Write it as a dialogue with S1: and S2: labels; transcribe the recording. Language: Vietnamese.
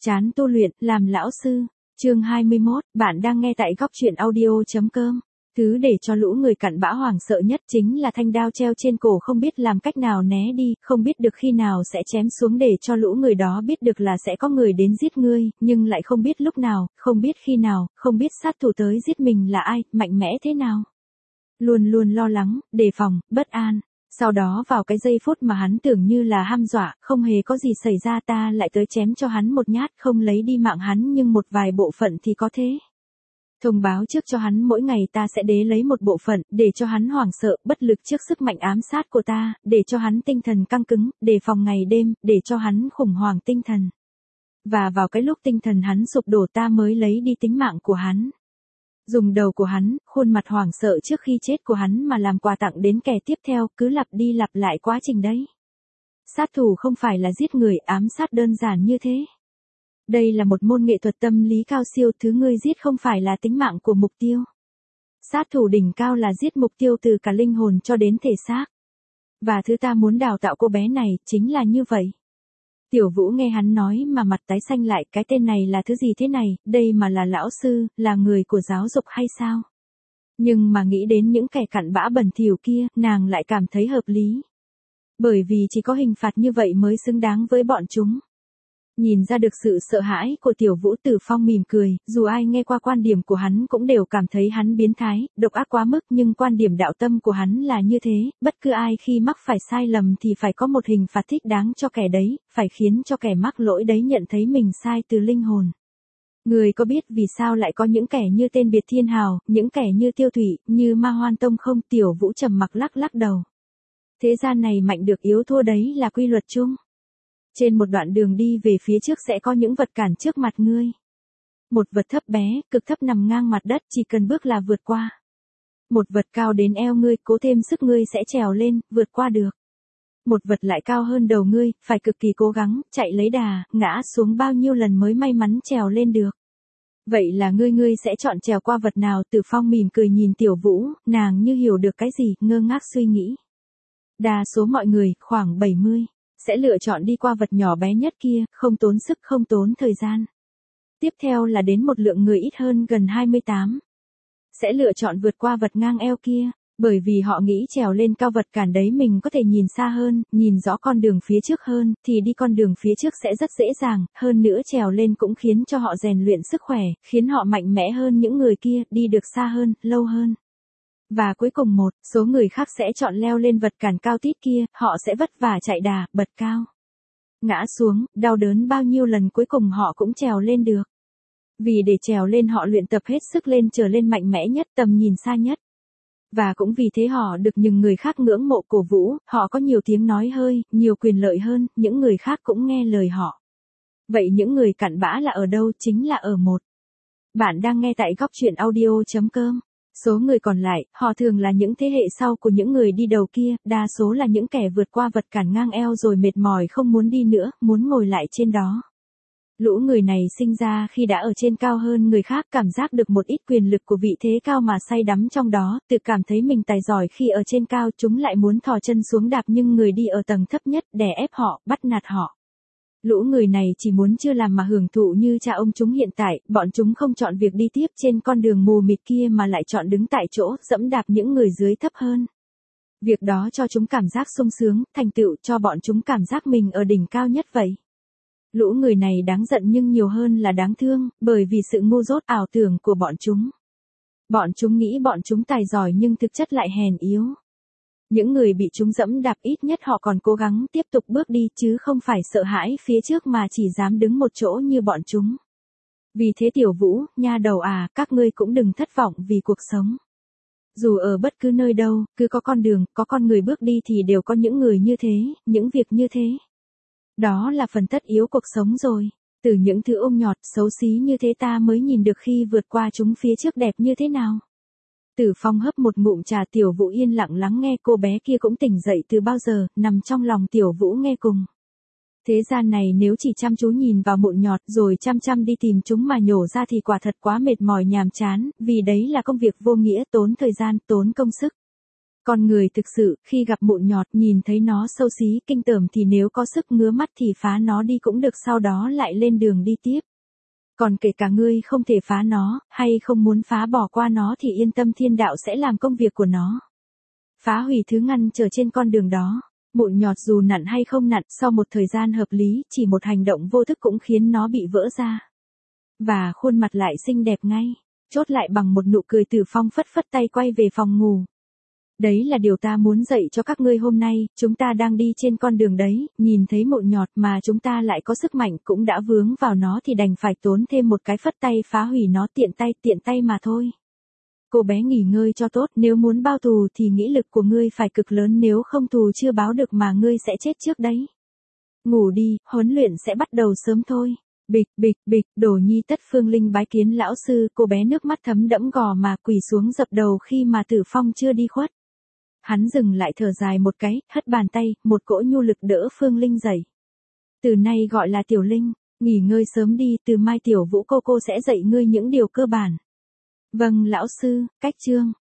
S1: Chán tu luyện, làm lão sư. Chương 21, bạn đang nghe tại góc truyện audio.com. Thứ để cho lũ người cặn bã hoảng sợ nhất chính là thanh đao treo trên cổ không biết làm cách nào né đi, không biết được khi nào sẽ chém xuống để cho lũ người đó biết được là sẽ có người đến giết ngươi, nhưng lại không biết lúc nào, không biết khi nào, không biết sát thủ tới giết mình là ai, mạnh mẽ thế nào. Luôn luôn lo lắng, đề phòng, bất an. Sau đó vào cái giây phút mà hắn tưởng như là hăm dọa, không hề có gì xảy ra ta lại tới chém cho hắn một nhát, không lấy đi mạng hắn nhưng một vài bộ phận thì có thế. Thông báo trước cho hắn mỗi ngày ta sẽ đế lấy một bộ phận, để cho hắn hoảng sợ, bất lực trước sức mạnh ám sát của ta, để cho hắn tinh thần căng cứng, đề phòng ngày đêm, để cho hắn khủng hoảng tinh thần. Và vào cái lúc tinh thần hắn sụp đổ ta mới lấy đi tính mạng của hắn. Dùng đầu của hắn, khuôn mặt hoảng sợ trước khi chết của hắn mà làm quà tặng đến kẻ tiếp theo, cứ lặp đi lặp lại quá trình đấy. Sát thủ không phải là giết người, ám sát đơn giản như thế. Đây là một môn nghệ thuật tâm lý cao siêu, thứ ngươi giết không phải là tính mạng của mục tiêu. Sát thủ đỉnh cao là giết mục tiêu từ cả linh hồn cho đến thể xác. Và thứ ta muốn đào tạo cô bé này, chính là như vậy. Tiểu Vũ nghe hắn nói mà mặt tái xanh lại, cái tên này là thứ gì thế này, đây mà là lão sư, là người của giáo dục hay sao? Nhưng mà nghĩ đến những kẻ cặn bã bẩn thỉu kia, nàng lại cảm thấy hợp lý. Bởi vì chỉ có hình phạt như vậy mới xứng đáng với bọn chúng. Nhìn ra được sự sợ hãi của Tiểu Vũ, Tử Phong mỉm cười, dù ai nghe qua quan điểm của hắn cũng đều cảm thấy hắn biến thái, độc ác quá mức, nhưng quan điểm đạo tâm của hắn là như thế, bất cứ ai khi mắc phải sai lầm thì phải có một hình phạt thích đáng cho kẻ đấy, phải khiến cho kẻ mắc lỗi đấy nhận thấy mình sai từ linh hồn. Người có biết vì sao lại có những kẻ như tên Biệt Thiên Hào, những kẻ như Tiêu Thủy, như Ma Hoan Tông không? Tiểu Vũ trầm mặc lắc lắc đầu. Thế gian này mạnh được yếu thua đấy là quy luật chung. Trên một đoạn đường đi về phía trước sẽ có những vật cản trước mặt ngươi. Một vật thấp bé, cực thấp nằm ngang mặt đất, chỉ cần bước là vượt qua. Một vật cao đến eo ngươi, cố thêm sức ngươi sẽ trèo lên, vượt qua được. Một vật lại cao hơn đầu ngươi, phải cực kỳ cố gắng, chạy lấy đà, ngã xuống bao nhiêu lần mới may mắn trèo lên được. Vậy là ngươi sẽ chọn trèo qua vật nào? Tử Phong mỉm cười nhìn Tiểu Vũ, nàng như hiểu được cái gì, ngơ ngác suy nghĩ. Đa số mọi người, khoảng 70. Sẽ lựa chọn đi qua vật nhỏ bé nhất kia, không tốn sức, không tốn thời gian. Tiếp theo là đến một lượng người ít hơn gần 28. Sẽ lựa chọn vượt qua vật ngang eo kia, bởi vì họ nghĩ trèo lên cao vật cản đấy mình có thể nhìn xa hơn, nhìn rõ con đường phía trước hơn, thì đi con đường phía trước sẽ rất dễ dàng, hơn nữa trèo lên cũng khiến cho họ rèn luyện sức khỏe, khiến họ mạnh mẽ hơn những người kia, đi được xa hơn, lâu hơn. Và cuối cùng một số người khác sẽ chọn leo lên vật cản cao tít kia, họ sẽ vất vả chạy đà, bật cao. Ngã xuống, đau đớn bao nhiêu lần cuối cùng họ cũng trèo lên được. Vì để trèo lên họ luyện tập hết sức lên trở lên mạnh mẽ nhất, tầm nhìn xa nhất. Và cũng vì thế họ được những người khác ngưỡng mộ cổ vũ, họ có nhiều tiếng nói hơi, nhiều quyền lợi hơn, những người khác cũng nghe lời họ. Vậy những người cặn bã là ở đâu? Chính là ở một. Bạn đang nghe tại góc truyện audio.com. Số người còn lại, họ thường là những thế hệ sau của những người đi đầu kia, đa số là những kẻ vượt qua vật cản ngang eo rồi mệt mỏi không muốn đi nữa, muốn ngồi lại trên đó. Lũ người này sinh ra khi đã ở trên cao hơn người khác, cảm giác được một ít quyền lực của vị thế cao mà say đắm trong đó, tự cảm thấy mình tài giỏi khi ở trên cao, chúng lại muốn thò chân xuống đạp nhưng người đi ở tầng thấp nhất, đè ép họ, bắt nạt họ. Lũ người này chỉ muốn chưa làm mà hưởng thụ như cha ông chúng hiện tại, bọn chúng không chọn việc đi tiếp trên con đường mù mịt kia mà lại chọn đứng tại chỗ, dẫm đạp những người dưới thấp hơn. Việc đó cho chúng cảm giác sung sướng, thành tựu, cho bọn chúng cảm giác mình ở đỉnh cao nhất vậy. Lũ người này đáng giận nhưng nhiều hơn là đáng thương, bởi vì sự ngu dốt ảo tưởng của bọn chúng. Bọn chúng nghĩ bọn chúng tài giỏi nhưng thực chất lại hèn yếu. Những người bị chúng dẫm đạp ít nhất họ còn cố gắng tiếp tục bước đi chứ không phải sợ hãi phía trước mà chỉ dám đứng một chỗ như bọn chúng. Vì thế Tiểu Vũ, nha đầu à, các ngươi cũng đừng thất vọng vì cuộc sống. Dù ở bất cứ nơi đâu, cứ có con đường, có con người bước đi thì đều có những người như thế, những việc như thế. Đó là phần tất yếu cuộc sống rồi. Từ những thứ ôm nhọt, xấu xí như thế ta mới nhìn được khi vượt qua chúng phía trước đẹp như thế nào. Tử Phong hấp một ngụm trà. Tiểu Vũ yên lặng lắng nghe, cô bé kia cũng tỉnh dậy từ bao giờ, nằm trong lòng Tiểu Vũ nghe cùng. Thế gian này nếu chỉ chăm chú nhìn vào mụn nhọt rồi chăm chăm đi tìm chúng mà nhổ ra thì quả thật quá mệt mỏi nhàm chán, vì đấy là công việc vô nghĩa, tốn thời gian, tốn công sức. Con người thực sự, khi gặp mụn nhọt nhìn thấy nó xấu xí kinh tởm thì nếu có sức ngứa mắt thì phá nó đi cũng được, sau đó lại lên đường đi tiếp. Còn kể cả ngươi không thể phá nó, hay không muốn phá bỏ qua nó thì yên tâm, thiên đạo sẽ làm công việc của nó. Phá hủy thứ ngăn trở trên con đường đó. Mụn nhọt dù nặn hay không nặn, sau một thời gian hợp lý, chỉ một hành động vô thức cũng khiến nó bị vỡ ra. Và khuôn mặt lại xinh đẹp ngay. Chốt lại bằng một nụ cười, Tử Phong phất phất tay quay về phòng ngủ. Đấy là điều ta muốn dạy cho các ngươi hôm nay, chúng ta đang đi trên con đường đấy, nhìn thấy mụn nhọt mà chúng ta lại có sức mạnh cũng đã vướng vào nó thì đành phải tốn thêm một cái phất tay phá hủy nó, tiện tay mà thôi. Cô bé nghỉ ngơi cho tốt, nếu muốn bao thù thì nghĩ lực của ngươi phải cực lớn, nếu không thù chưa báo được mà ngươi sẽ chết trước đấy. Ngủ đi, huấn luyện sẽ bắt đầu sớm thôi. Bịch, Đồ Nhi tất Phương Linh bái kiến lão sư, cô bé nước mắt thấm đẫm gò mà quỳ xuống dập đầu khi mà Tử Phong chưa đi khuất. Hắn dừng lại thở dài một cái, hất bàn tay, một cỗ nhu lực đỡ Phương Linh dậy. Từ nay gọi là Tiểu Linh, nghỉ ngơi sớm đi, từ mai Tiểu Vũ cô sẽ dạy ngươi những điều cơ bản. Vâng lão sư, cách chương.